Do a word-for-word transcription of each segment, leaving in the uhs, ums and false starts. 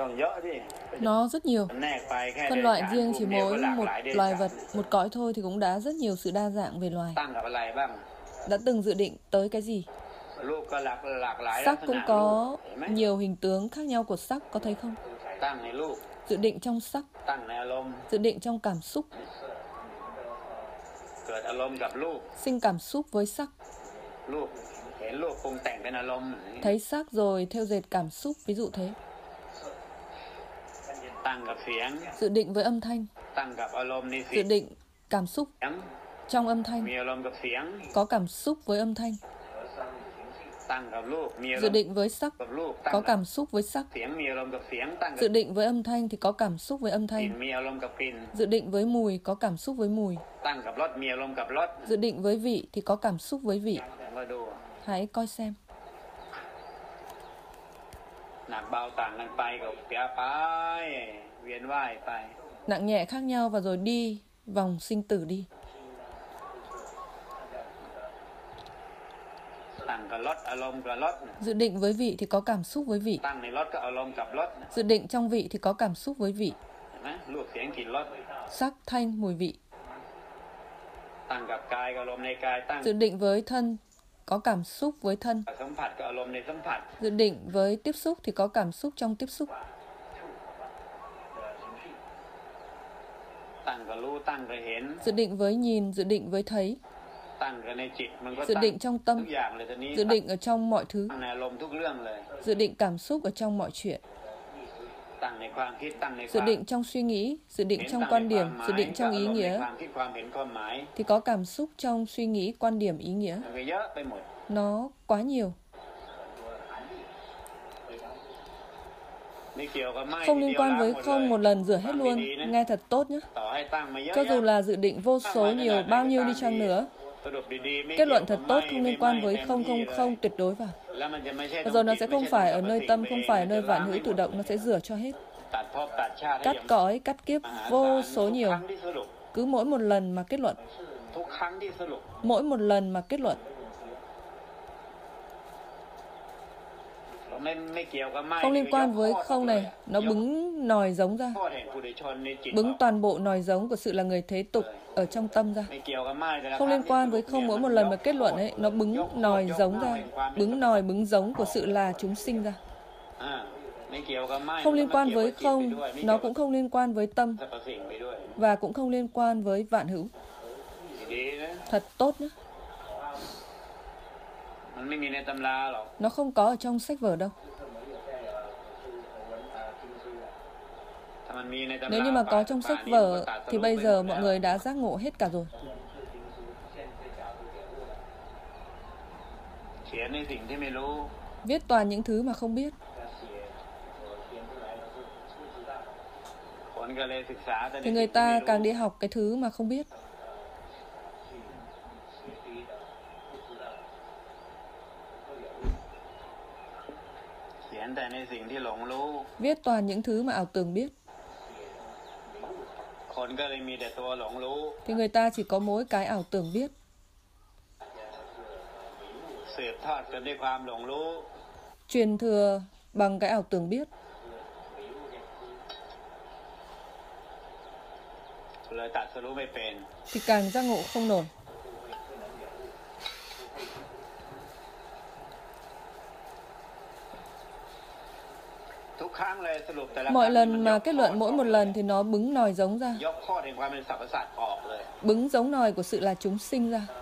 Nó rất nhiều. Phân loại riêng chỉ mỗi một loài vật, một cõi thôi thì cũng đã rất nhiều sự đa dạng về loài. Đã từng dự định tới cái gì? Sắc cũng có nhiều hình tướng khác nhau của sắc, có thấy không? Dự định trong sắc, dự định trong cảm xúc, sinh cảm xúc với sắc. Thấy sắc rồi theo dệt cảm xúc, ví dụ thế. Dự định với âm thanh, dự định cảm xúc trong âm thanh, có cảm xúc với âm thanh. Dự định với sắc, có cảm xúc với sắc. Dự định với âm thanh thì có cảm xúc với âm thanh. Dự định với mùi, có cảm xúc với mùi. Dự định với vị thì có cảm xúc với vị. Hãy coi xem. Nặng nhẹ khác nhau và rồi đi vòng sinh tử đi. Dự định với vị thì có cảm xúc với vị. Dự định trong vị thì có cảm xúc với vị. Sắc, thanh, mùi vị. Dự định với thân, có cảm xúc với thân. Dự định với tiếp xúc thì có cảm xúc trong tiếp xúc. Dự định với nhìn, dự định với thấy. Dự định trong tâm, dự định ở trong mọi thứ. Dự định cảm xúc ở trong mọi chuyện. Dự định trong suy nghĩ, dự định trong quan điểm, dự định trong ý nghĩa thì có cảm xúc trong suy nghĩ, quan điểm, ý nghĩa. Nó quá nhiều. Không liên quan với không một lần rửa hết luôn. Nghe thật tốt nhé. Cho dù là dự định vô số nhiều, bao nhiêu đi chăng nữa, kết luận thật tốt không liên quan với không không không tuyệt đối vào. Và rồi nó sẽ không phải ở nơi tâm, không phải ở nơi vạn hữu tự động, nó sẽ rửa cho hết. Cắt cõi, cắt kiếp, vô số nhiều. Cứ mỗi một lần mà kết luận. Mỗi một lần mà kết luận. Không liên quan với không này, nó bứng nòi giống ra. Bứng toàn bộ nòi giống của sự là người thế tục ở trong tâm ra. Không liên quan với không mỗi một lần mà kết luận ấy, nó bứng nòi giống ra. Bứng nòi, bứng giống của sự là chúng sinh ra. Không liên quan với không, nó cũng không liên quan với tâm. Và cũng không liên quan với vạn hữu. Thật tốt nhé. Nó không có ở trong sách vở đâu. Nếu như mà có trong sách vở thì bây giờ mọi người đã giác ngộ hết cả rồi. Viết toàn những thứ mà không biết. Thì người ta càng đi học cái thứ mà không biết. Viết toàn những thứ mà ảo tưởng biết. Thì người ta chỉ có mỗi cái ảo tưởng biết. Truyền thừa bằng cái ảo tưởng biết. Thì càng giác ngộ không nổi. Mọi lần mà kết luận mỗi một lần thì nó bứng nòi giống ra. Bứng giống nòi của sự là chúng sinh ra.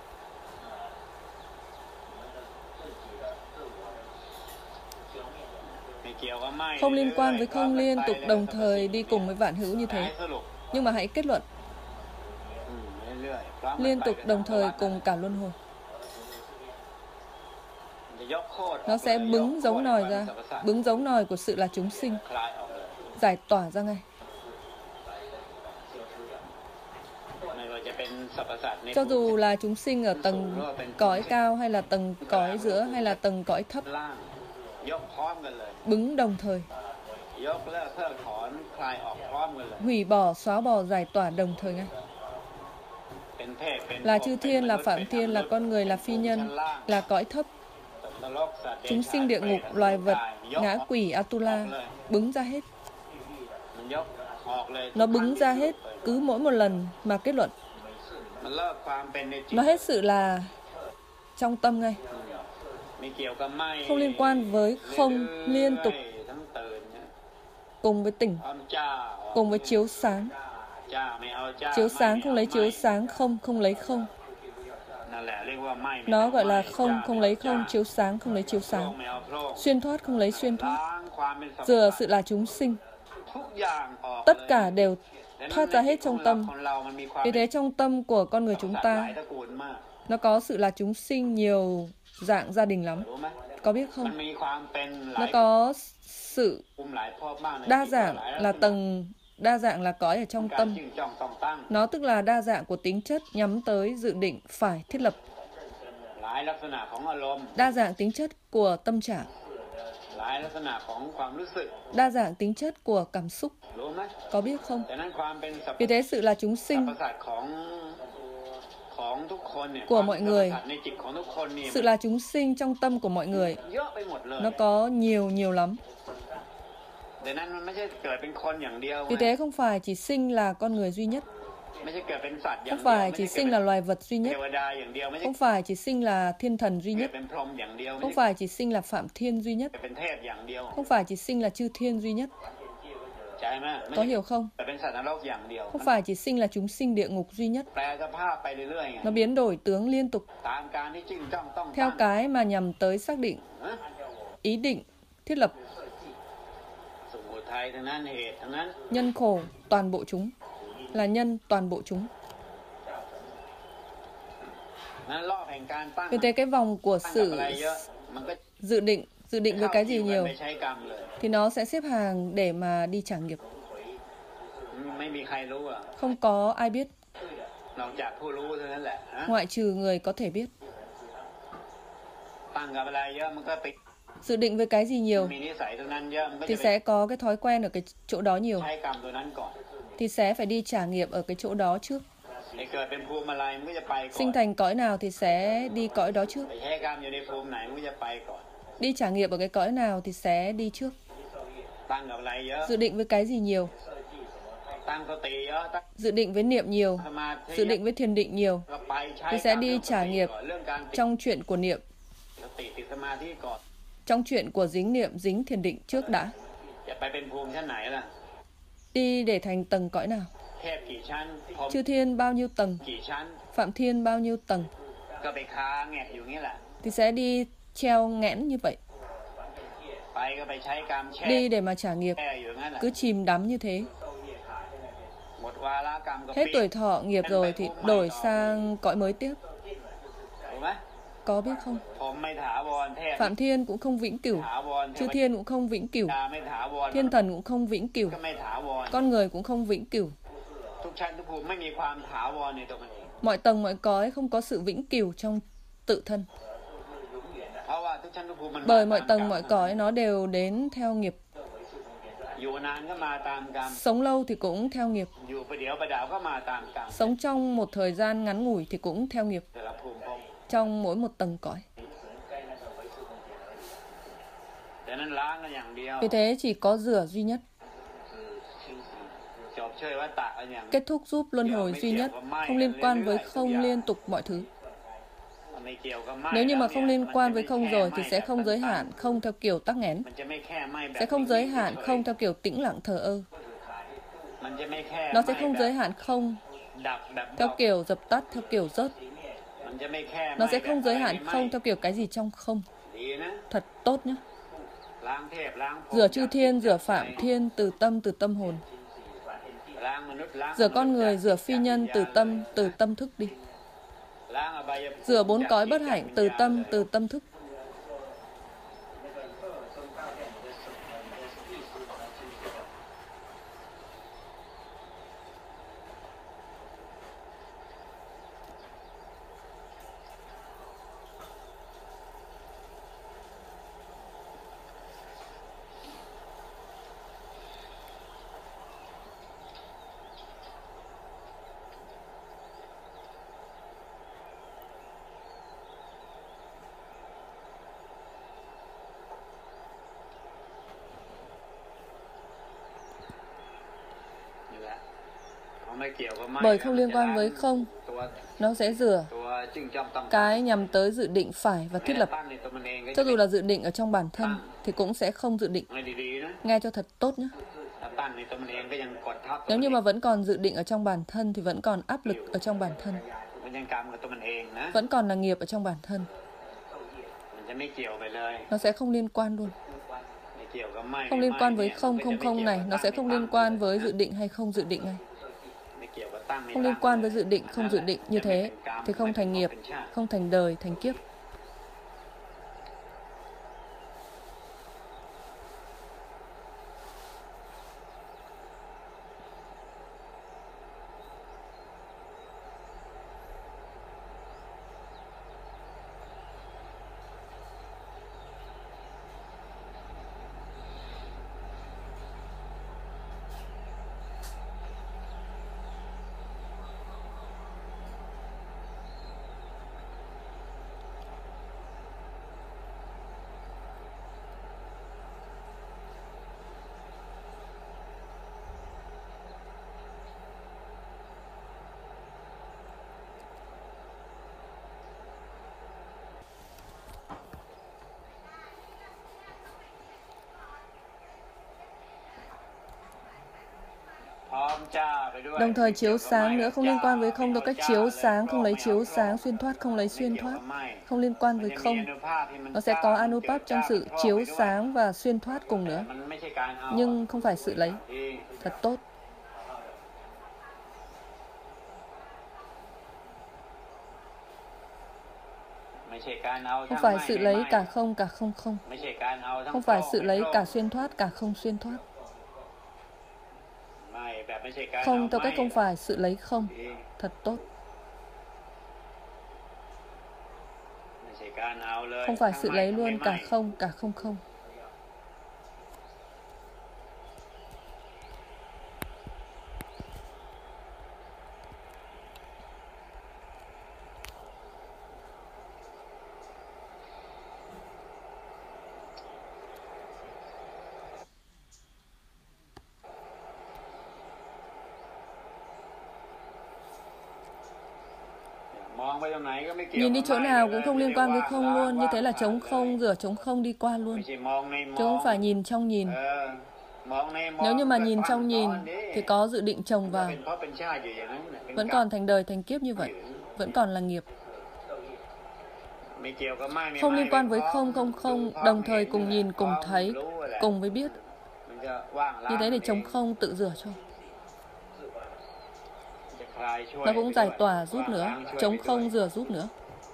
Không liên quan với không liên tục đồng thời đi cùng với vạn hữu như thế. Nhưng mà hãy kết luận liên tục đồng thời cùng cả luân hồi. Nó sẽ bứng giống nòi ra. Bứng giống nòi của sự là chúng sinh giải tỏa ra ngay. Cho dù là chúng sinh ở tầng cõi cao hay là tầng cõi giữa hay là tầng cõi thấp, bứng đồng thời. Hủy bỏ, xóa bỏ, giải tỏa đồng thời ngay. Là chư thiên, là phạm thiên, là con người, là phi nhân, là cõi thấp, chúng sinh địa ngục, loài vật, ngã quỷ, Atula, bứng ra hết. Nó bứng ra hết, cứ mỗi một lần mà kết luận. Nó hết sự là trong tâm ngay. Không liên quan với không, liên tục, cùng với tỉnh, cùng với chiếu sáng. Chiếu sáng không lấy chiếu sáng, không không lấy không. Nó gọi là không không lấy không, chiếu sáng không lấy chiếu sáng, xuyên thoát không lấy xuyên thoát. Rửa sự là chúng sinh, tất cả đều thoát ra hết trong tâm. Vì thế trong tâm của con người chúng ta, nó có sự là chúng sinh nhiều dạng gia đình lắm. Có biết không? Nó có sự đa dạng là tầng, đa dạng là cõi ở trong tâm. Nó tức là đa dạng của tính chất nhắm tới dự định phải thiết lập. Đa dạng tính chất của tâm trạng. Đa dạng tính chất của cảm xúc. Có biết không? Vì thế sự là chúng sinh của mọi người, sự là chúng sinh trong tâm của mọi người, nó có nhiều nhiều lắm. Vì thế không phải chỉ sinh là con người duy nhất, không phải chỉ sinh là loài vật duy nhất, không phải chỉ sinh là thiên thần duy nhất, không phải chỉ sinh là phạm thiên duy nhất, không phải chỉ sinh là chư thiên duy nhất. Có hiểu không? Không phải chỉ sinh là chúng sinh địa ngục duy nhất. Nó biến đổi tướng liên tục theo cái mà nhằm tới xác định, ý định, thiết lập. Nhân khổ toàn bộ chúng, là nhân toàn bộ chúng. Vì thế cái vòng của sự dự định, dự định với cái gì nhiều thì nó sẽ xếp hàng để mà đi trả nghiệp. Không có ai biết, ngoại trừ người có thể biết. Dự định với cái gì nhiều thì sẽ có cái thói quen ở cái chỗ đó nhiều, thì sẽ phải đi trả nghiệp ở cái chỗ đó trước. Sinh thành cõi nào thì sẽ đi cõi đó trước. Đi trả nghiệp ở cái cõi nào thì sẽ đi trước. Dự định với cái gì nhiều, dự định với niệm nhiều, dự định với thiền định nhiều, thì sẽ đi trả nghiệp trong chuyện của niệm, trong chuyện của dính niệm, dính thiền định trước đã. Đi để thành tầng cõi nào? Chư thiên bao nhiêu tầng, phạm thiên bao nhiêu tầng, thì sẽ đi treo nghẽn như vậy. Đi để mà trả nghiệp, cứ chìm đắm như thế. Hết tuổi thọ nghiệp rồi thì đổi sang cõi mới tiếp. Có biết không? Phạm thiên cũng không vĩnh cửu, chư thiên cũng không vĩnh cửu, thiên thần cũng không vĩnh cửu, con người cũng không vĩnh cửu. Mọi tầng mọi cõi không có sự vĩnh cửu trong tự thân. Bởi mọi tầng mọi cõi nó đều đến theo nghiệp. Sống lâu thì cũng theo nghiệp, sống trong một thời gian ngắn ngủi thì cũng theo nghiệp, trong mỗi một tầng cõi. Vì thế chỉ có rửa duy nhất, kết thúc giúp luân hồi duy nhất, không liên quan với không liên tục mọi thứ. Nếu như mà không liên quan với không rồi thì sẽ không giới hạn không theo kiểu tắc nghẽn, sẽ không giới hạn không theo kiểu tĩnh lặng thờ ơ. Nó sẽ không giới hạn không theo kiểu dập tắt, theo kiểu rớt. Nó sẽ không giới hạn không theo kiểu cái gì trong không. Thật tốt nhé. Rửa chư thiên, rửa phạm thiên từ tâm, từ tâm hồn. Rửa con người, rửa phi nhân từ tâm, từ tâm thức đi. Rửa bốn cõi bất hạnh từ tâm, từ tâm thức. Bởi không liên quan với không, nó sẽ rửa cái nhằm tới dự định phải và thiết lập. Cho dù là dự định ở trong bản thân thì cũng sẽ không dự định. Nghe cho thật tốt nhé. Nếu như mà vẫn còn dự định ở trong bản thân thì vẫn còn áp lực ở trong bản thân. Vẫn còn là nghiệp ở trong bản thân. Nó sẽ không liên quan luôn. Không liên quan với không, không, không này, nó sẽ không liên quan với dự định hay không dự định này. Không liên quan với dự định, không dự định như thế thì không thành nghiệp, không thành đời, thành kiếp. Đồng thời chiếu sáng nữa, không liên quan với không, đâu cách chiếu sáng, không lấy chiếu sáng, xuyên thoát, không lấy xuyên thoát. Không liên quan với không. Nó sẽ có Anupap trong sự chiếu sáng và xuyên thoát cùng nữa. Nhưng không phải sự lấy. Thật tốt. Không phải sự lấy cả không, cả không không. Không phải sự lấy cả xuyên thoát, cả không xuyên thoát. Không theo cách không phải sự lấy không. Thật tốt. Không phải sự lấy luôn cả không, cả không không. Nhìn đi chỗ nào cũng không liên quan với không luôn. Như thế là trống không, rửa trống không đi qua luôn. Chứ không phải nhìn trong nhìn. Nếu như mà nhìn trong nhìn thì có dự định chồng vào. Vẫn còn thành đời thành kiếp như vậy. Vẫn còn là nghiệp. Không liên quan với không, không, không. Đồng thời cùng nhìn, cùng thấy, cùng với biết. Như thế thì trống không tự rửa cho. Nó cũng giải tỏa giúp nữa. Trống không rửa giúp nữa.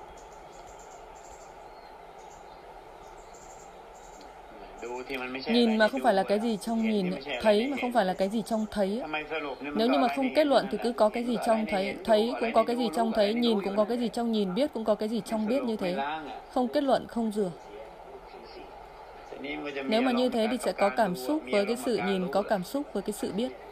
Nhìn mà không phải là cái gì trong nhìn, thấy mà không phải là cái gì trong thấy. Nếu như mà không kết luận thì cứ có cái gì trong thấy, thấy cũng có cái gì trong thấy, nhìn cũng có cái gì trong nhìn, biết cũng có cái gì trong biết, như thế. Không kết luận, không rửa. Nếu mà như thế thì sẽ có cảm xúc với cái sự nhìn, có cảm xúc với cái sự biết.